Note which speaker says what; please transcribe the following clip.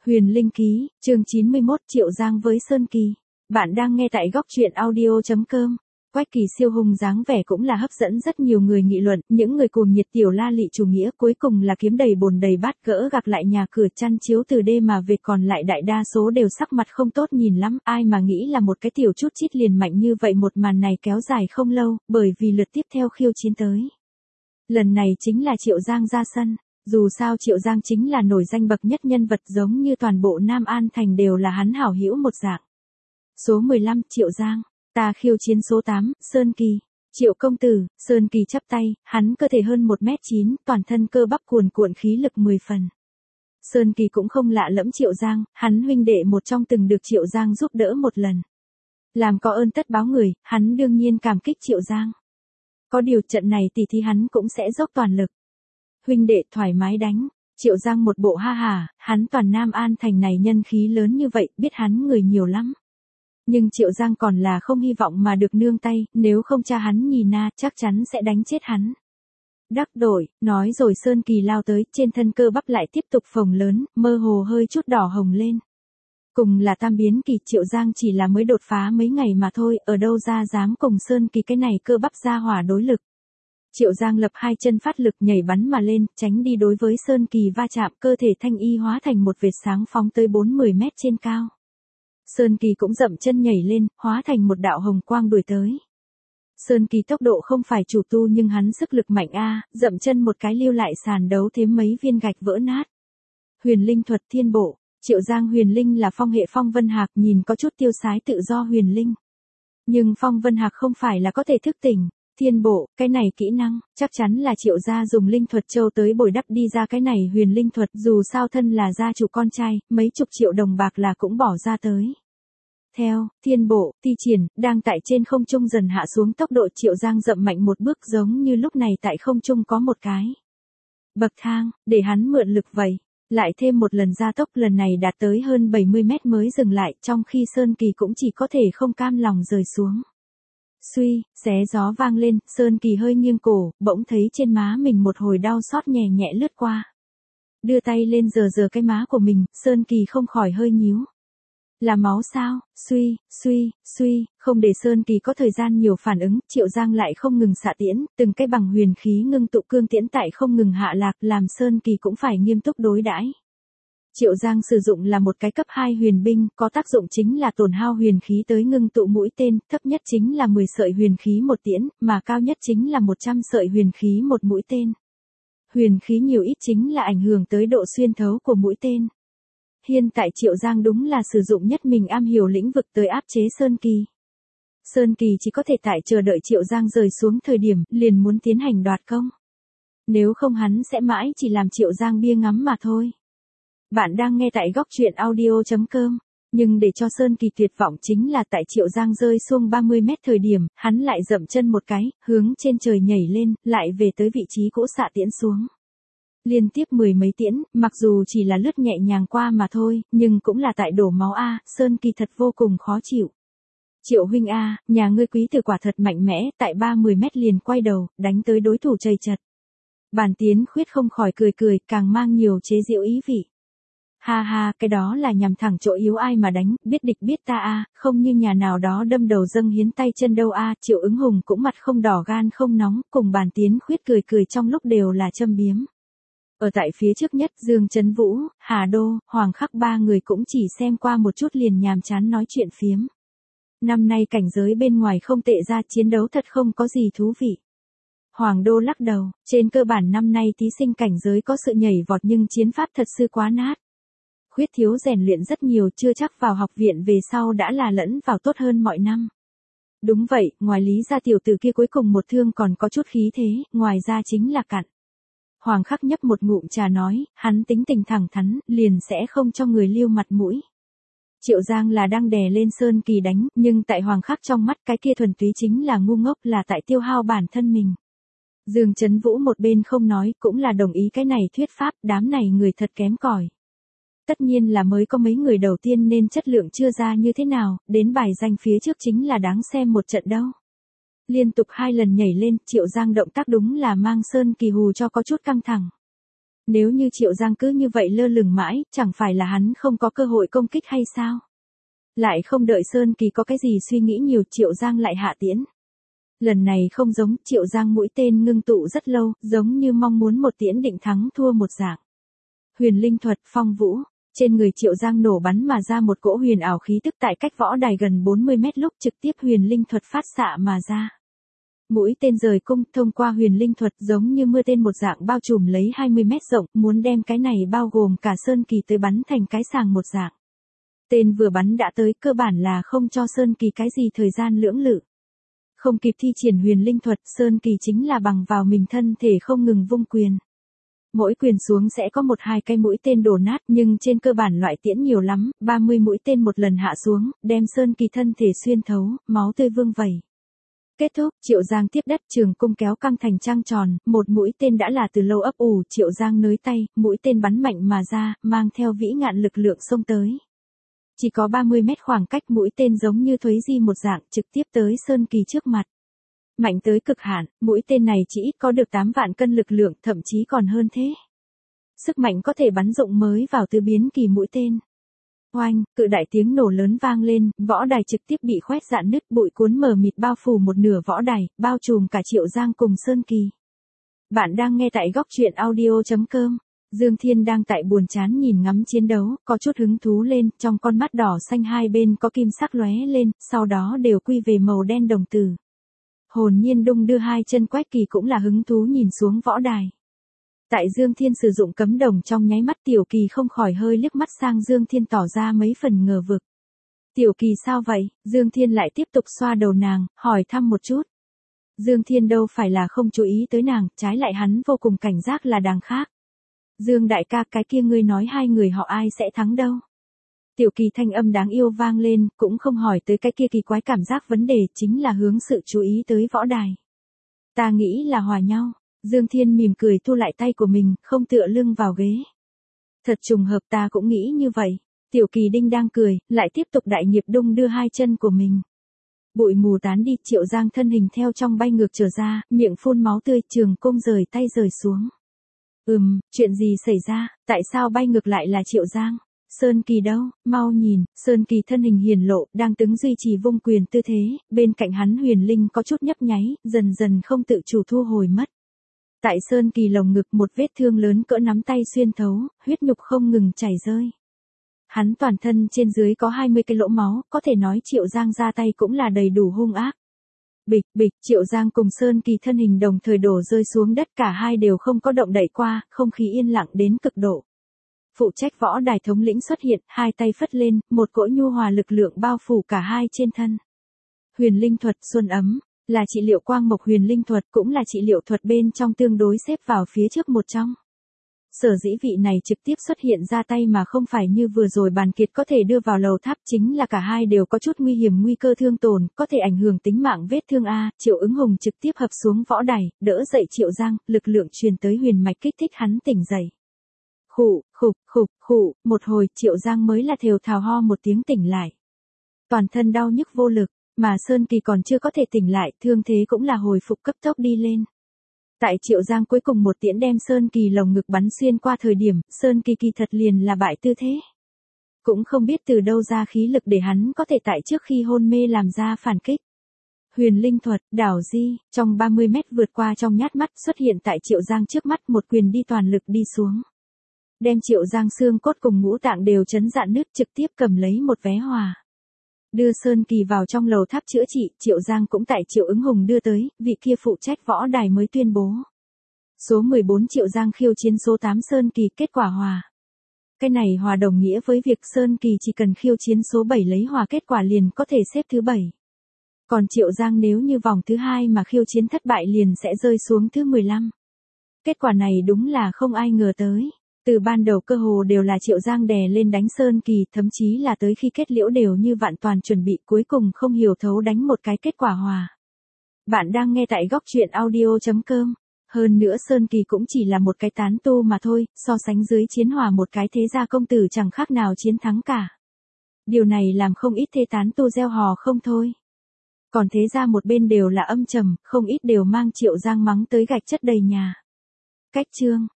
Speaker 1: Huyền Linh ký, chương 91 Triệu Giang với Sơn Kỳ. Bạn đang nghe tại góc truyện audio.com. Quách Kỳ siêu hùng dáng vẻ cũng là hấp dẫn rất nhiều người nghị luận, những người cuồng nhiệt tiểu la lị chủ nghĩa cuối cùng là kiếm đầy bồn đầy bát gỡ gạc lại nhà cửa chăn chiếu từ đê mà về, còn lại đại đa số đều sắc mặt không tốt nhìn lắm, ai mà nghĩ là một cái tiểu chút chít liền mạnh như vậy. Một màn này kéo dài không lâu, bởi vì lượt tiếp theo khiêu chiến tới. Lần này chính là Triệu Giang ra sân. Dù sao Triệu Giang chính là nổi danh bậc nhất nhân vật, giống như toàn bộ Nam An Thành đều là hắn hảo hữu một dạng. Số 15 Triệu Giang, ta khiêu chiến số 8, Sơn Kỳ. Triệu công tử, Sơn Kỳ chắp tay, hắn cơ thể hơn 1m9, toàn thân cơ bắp cuồn cuộn khí lực 10 phần. Sơn Kỳ cũng không lạ lẫm Triệu Giang, hắn huynh đệ một trong từng được Triệu Giang giúp đỡ một lần. Làm có ơn tất báo người, hắn đương nhiên cảm kích Triệu Giang. Có điều trận này tỷ thí hắn cũng sẽ dốc toàn lực. Huynh đệ thoải mái đánh, Triệu Giang một bộ ha hà, hắn toàn Nam An Thành này nhân khí lớn như vậy, biết hắn người nhiều lắm. Nhưng Triệu Giang còn là không hy vọng mà được nương tay, nếu không cha hắn nhì na chắc chắn sẽ đánh chết hắn. Đắc đổi, nói rồi Sơn Kỳ lao tới, trên thân cơ bắp lại tiếp tục phồng lớn, mơ hồ hơi chút đỏ hồng lên. Cùng là tam biến kỳ, Triệu Giang chỉ là mới đột phá mấy ngày mà thôi, ở đâu ra dám cùng Sơn Kỳ cái này cơ bắp ra hỏa đối lực. Triệu Giang lập hai chân phát lực nhảy bắn mà lên, tránh đi đối với Sơn Kỳ va chạm, cơ thể thanh y hóa thành một vệt sáng phóng tới 40 mét trên cao. Sơn Kỳ cũng dậm chân nhảy lên, hóa thành một đạo hồng quang đuổi tới. Sơn Kỳ tốc độ không phải chủ tu nhưng hắn sức lực mạnh dậm chân một cái lưu lại sàn đấu thêm mấy viên gạch vỡ nát. Huyền Linh thuật thiên bộ, Triệu Giang huyền linh là phong hệ Phong Vân Hạc, nhìn có chút tiêu sái tự do huyền linh. Nhưng Phong Vân Hạc không phải là có thể thức tỉnh. Thiên bộ, cái này kỹ năng, chắc chắn là Triệu gia dùng linh thuật châu tới bồi đắp đi ra cái này huyền linh thuật, dù sao thân là gia chủ con trai, mấy chục triệu đồng bạc là cũng bỏ ra tới. Theo, thiên bộ, thi triển, đang tại trên không trung dần hạ xuống tốc độ, Triệu Giang dậm mạnh một bước giống như lúc này tại không trung có một cái bậc thang, để hắn mượn lực vậy. Lại thêm một lần gia tốc, lần này đạt tới hơn 70 mét mới dừng lại, trong khi Sơn Kỳ cũng chỉ có thể không cam lòng rời xuống. Suy, xé gió vang lên, Sơn Kỳ hơi nghiêng cổ, bỗng thấy trên má mình một hồi đau xót nhẹ nhẹ lướt qua. Đưa tay lên sờ cái má của mình, Sơn Kỳ không khỏi hơi nhíu. Là máu sao? Suy, không để Sơn Kỳ có thời gian nhiều phản ứng, Triệu Giang lại không ngừng xạ tiễn, từng cái bằng huyền khí ngưng tụ cương tiễn tại không ngừng hạ lạc, làm Sơn Kỳ cũng phải nghiêm túc đối đãi. Triệu Giang sử dụng là một cái cấp 2 huyền binh, có tác dụng chính là tổn hao huyền khí tới ngưng tụ mũi tên, thấp nhất chính là 10 sợi huyền khí một tiễn, mà cao nhất chính là 100 sợi huyền khí một mũi tên. Huyền khí nhiều ít chính là ảnh hưởng tới độ xuyên thấu của mũi tên. Hiện tại Triệu Giang đúng là sử dụng nhất mình am hiểu lĩnh vực tới áp chế Sơn Kỳ. Sơn Kỳ chỉ có thể tại chờ đợi Triệu Giang rời xuống thời điểm, liền muốn tiến hành đoạt công. Nếu không hắn sẽ mãi chỉ làm Triệu Giang bia ngắm mà thôi. Bạn đang nghe tại góc truyện audio.com, nhưng để cho Sơn Kỳ tuyệt vọng chính là tại Triệu Giang rơi xuống 30 mét thời điểm, hắn lại dậm chân một cái, hướng trên trời nhảy lên, lại về tới vị trí cỗ xạ tiễn xuống. Liên tiếp 10 mấy tiễn, mặc dù chỉ là lướt nhẹ nhàng qua mà thôi, nhưng cũng là tại đổ máu Sơn Kỳ thật vô cùng khó chịu. Triệu huynh nhà ngươi quý tử quả thật mạnh mẽ, tại 30 mét liền quay đầu, đánh tới đối thủ chầy chật. Bàn Tiến Khuyết không khỏi cười, càng mang nhiều chế giễu ý vị. Ha, cái đó là nhằm thẳng chỗ yếu ai mà đánh, biết địch biết ta không như nhà nào đó đâm đầu dâng hiến tay chân đâu Triệu Ứng Hùng cũng mặt không đỏ gan không nóng, cùng Bàn Tiến Khuyết cười trong lúc đều là châm biếm. Ở tại phía trước nhất, Dương Trấn Vũ, Hà Đô, Hoàng Khắc ba người cũng chỉ xem qua một chút liền nhàm chán nói chuyện phiếm. Năm nay cảnh giới bên ngoài không tệ ra, chiến đấu thật không có gì thú vị. Hoàng Đô lắc đầu, trên cơ bản năm nay thí sinh cảnh giới có sự nhảy vọt nhưng chiến pháp thật sự quá nát. Khuyết thiếu rèn luyện rất nhiều, chưa chắc vào học viện về sau đã là lẫn vào tốt hơn mọi năm. Đúng vậy, ngoài Lý gia tiểu tử kia cuối cùng một thương còn có chút khí thế, ngoài ra chính là cặn. Hoàng Khắc nhấp một ngụm trà nói, hắn tính tình thẳng thắn, liền sẽ không cho người lưu mặt mũi. Triệu Giang là đang đè lên Sơn Kỳ đánh, nhưng tại Hoàng Khắc trong mắt cái kia thuần túy chính là ngu ngốc, là tại tiêu hao bản thân mình. Dương Trấn Vũ một bên không nói, cũng là đồng ý cái này thuyết pháp, đám này người thật kém cỏi. Tất nhiên là mới có mấy người đầu tiên nên chất lượng chưa ra như thế nào, đến bài danh phía trước chính là đáng xem một trận đâu. Liên tục 2 lần nhảy lên, Triệu Giang động tác đúng là mang Sơn Kỳ hù cho có chút căng thẳng. Nếu như Triệu Giang cứ như vậy lơ lửng mãi, chẳng phải là hắn không có cơ hội công kích hay sao? Lại không đợi Sơn Kỳ có cái gì suy nghĩ nhiều, Triệu Giang lại hạ tiễn. Lần này không giống, Triệu Giang mũi tên ngưng tụ rất lâu, giống như mong muốn một tiễn định thắng thua một dạng. Huyền linh thuật phong vũ, trên người Triệu Giang nổ bắn mà ra một cỗ huyền ảo khí tức tại cách võ đài gần 40 mét lúc trực tiếp huyền linh thuật phát xạ mà ra. Mũi tên rời cung thông qua huyền linh thuật giống như mưa tên một dạng bao trùm lấy 20 mét rộng, muốn đem cái này bao gồm cả Sơn Kỳ tới bắn thành cái sàng một dạng. Tên vừa bắn đã tới, cơ bản là không cho Sơn Kỳ cái gì thời gian lưỡng lự. Không kịp thi triển huyền linh thuật, Sơn Kỳ chính là bằng vào mình thân thể không ngừng vung quyền. Mỗi quyền xuống sẽ có 1-2 cái mũi tên đổ nát, nhưng trên cơ bản loại tiễn nhiều lắm, 30 mũi tên một lần hạ xuống, đem Sơn Kỳ thân thể xuyên thấu, máu tươi vương vẩy. Kết thúc, Triệu Giang tiếp đất, trường cung kéo căng thành trăng tròn, một mũi tên đã là từ lâu ấp ủ, Triệu Giang nới tay, mũi tên bắn mạnh mà ra, mang theo vĩ ngạn lực lượng xông tới. Chỉ có 30 mét khoảng cách, mũi tên giống như thuế di một dạng trực tiếp tới Sơn Kỳ trước mặt. Mạnh tới cực hạn, mũi tên này chỉ ít có được 8 vạn cân lực lượng, thậm chí còn hơn thế. Sức mạnh có thể bắn rụng mới vào tứ biến kỳ mũi tên. Oanh, cự đại tiếng nổ lớn vang lên, võ đài trực tiếp bị khoét rạn nứt, bụi cuốn mờ mịt bao phủ một nửa võ đài, bao trùm cả Triệu Giang cùng Sơn Kỳ. Bạn đang nghe tại góc truyện audio.com. Dương Thiên đang tại buồn chán nhìn ngắm chiến đấu, có chút hứng thú lên, trong con mắt đỏ xanh hai bên có kim sắc lóe lên, sau đó đều quy về màu đen đồng tử. Hồn nhiên đung đưa hai chân, Quách Kỳ cũng là hứng thú nhìn xuống võ đài. Tại Dương Thiên sử dụng cấm đồng trong nháy mắt, Tiểu Kỳ không khỏi hơi liếc mắt sang Dương Thiên tỏ ra mấy phần ngờ vực. Tiểu Kỳ sao vậy? Dương Thiên lại tiếp tục xoa đầu nàng, hỏi thăm một chút. Dương Thiên đâu phải là không chú ý tới nàng, trái lại hắn vô cùng cảnh giác là đằng khác. Dương đại ca, cái kia ngươi nói hai người họ ai sẽ thắng đâu? Tiểu Kỳ thanh âm đáng yêu vang lên, cũng không hỏi tới cái kia kỳ quái cảm giác vấn đề, chính là hướng sự chú ý tới võ đài. Ta nghĩ là hòa nhau. Dương Thiên mỉm cười thu lại tay của mình, không tựa lưng vào ghế. Thật trùng hợp, ta cũng nghĩ như vậy. Tiểu Kỳ đinh đang cười, lại tiếp tục đại nhịp đung đưa hai chân của mình. Bụi mù tán đi, Triệu Giang thân hình theo trong bay ngược trở ra, miệng phun máu tươi, trường cung rời tay rời xuống. Chuyện gì xảy ra, tại sao bay ngược lại là Triệu Giang? Sơn Kỳ đâu, mau nhìn, Sơn Kỳ thân hình hiển lộ, đang đứng duy trì vung quyền tư thế, bên cạnh hắn huyền linh có chút nhấp nháy, dần dần không tự chủ thu hồi mất. Tại Sơn Kỳ lồng ngực một vết thương lớn cỡ nắm tay xuyên thấu, huyết nhục không ngừng chảy rơi. Hắn toàn thân trên dưới có 20 cái lỗ máu, có thể nói Triệu Giang ra tay cũng là đầy đủ hung ác. Bịch, bịch, Triệu Giang cùng Sơn Kỳ thân hình đồng thời đổ rơi xuống đất, cả hai đều không có động đậy qua, không khí yên lặng đến cực độ. Phụ trách võ đài thống lĩnh xuất hiện, hai tay phất lên, một cỗ nhu hòa lực lượng bao phủ cả hai trên thân. Huyền linh thuật xuân ấm, là trị liệu quang mộc huyền linh thuật, cũng là trị liệu thuật bên trong tương đối xếp vào phía trước một trong. Sở dĩ vị này trực tiếp xuất hiện ra tay mà không phải như vừa rồi Bàn Kiệt có thể đưa vào lầu tháp, chính là cả hai đều có chút nguy hiểm, nguy cơ thương tổn, có thể ảnh hưởng tính mạng vết thương a. Triệu Ứng Hùng trực tiếp hợp xuống võ đài, đỡ dậy Triệu Giang, lực lượng truyền tới huyền mạch kích thích hắn tỉnh dậy. Khụ, một hồi Triệu Giang mới là thều thào ho một tiếng tỉnh lại. Toàn thân đau nhức vô lực, mà Sơn Kỳ còn chưa có thể tỉnh lại, thương thế cũng là hồi phục cấp tốc đi lên. Tại Triệu Giang cuối cùng một tiễn đem Sơn Kỳ lồng ngực bắn xuyên qua thời điểm, Sơn Kỳ kỳ thật liền là bại tư thế. Cũng không biết từ đâu ra khí lực để hắn có thể tại trước khi hôn mê làm ra phản kích. Huyền linh thuật, đảo di, trong 30 mét vượt qua trong nhát mắt xuất hiện tại Triệu Giang trước mắt, một quyền đi toàn lực đi xuống. Đem Triệu Giang xương cốt cùng ngũ tạng đều chấn rạn nứt, trực tiếp cầm lấy một vé hòa. Đưa Sơn Kỳ vào trong lầu tháp chữa trị, Triệu Giang cũng tại Triệu Ứng Hùng đưa tới, vị kia phụ trách võ đài mới tuyên bố. Số 14 Triệu Giang khiêu chiến số 8 Sơn Kỳ, kết quả hòa. Cái này hòa đồng nghĩa với việc Sơn Kỳ chỉ cần khiêu chiến số 7 lấy hòa kết quả liền có thể xếp thứ 7. Còn Triệu Giang nếu như vòng thứ 2 mà khiêu chiến thất bại liền sẽ rơi xuống thứ 15. Kết quả này đúng là không ai ngờ tới. Từ ban đầu cơ hồ đều là Triệu Giang đè lên đánh Sơn Kỳ, thậm chí là tới khi kết liễu đều như vạn toàn chuẩn bị, cuối cùng không hiểu thấu đánh một cái kết quả hòa. Bạn đang nghe tại góc truyện audio.com. Hơn nữa Sơn Kỳ cũng chỉ là một cái tán tu mà thôi, so sánh dưới chiến hòa một cái thế gia công tử chẳng khác nào chiến thắng cả. Điều này làm không ít thế tán tu gieo hò không thôi. Còn thế gia một bên đều là âm trầm, không ít đều mang Triệu Giang mắng tới gạch chất đầy nhà. Cách chương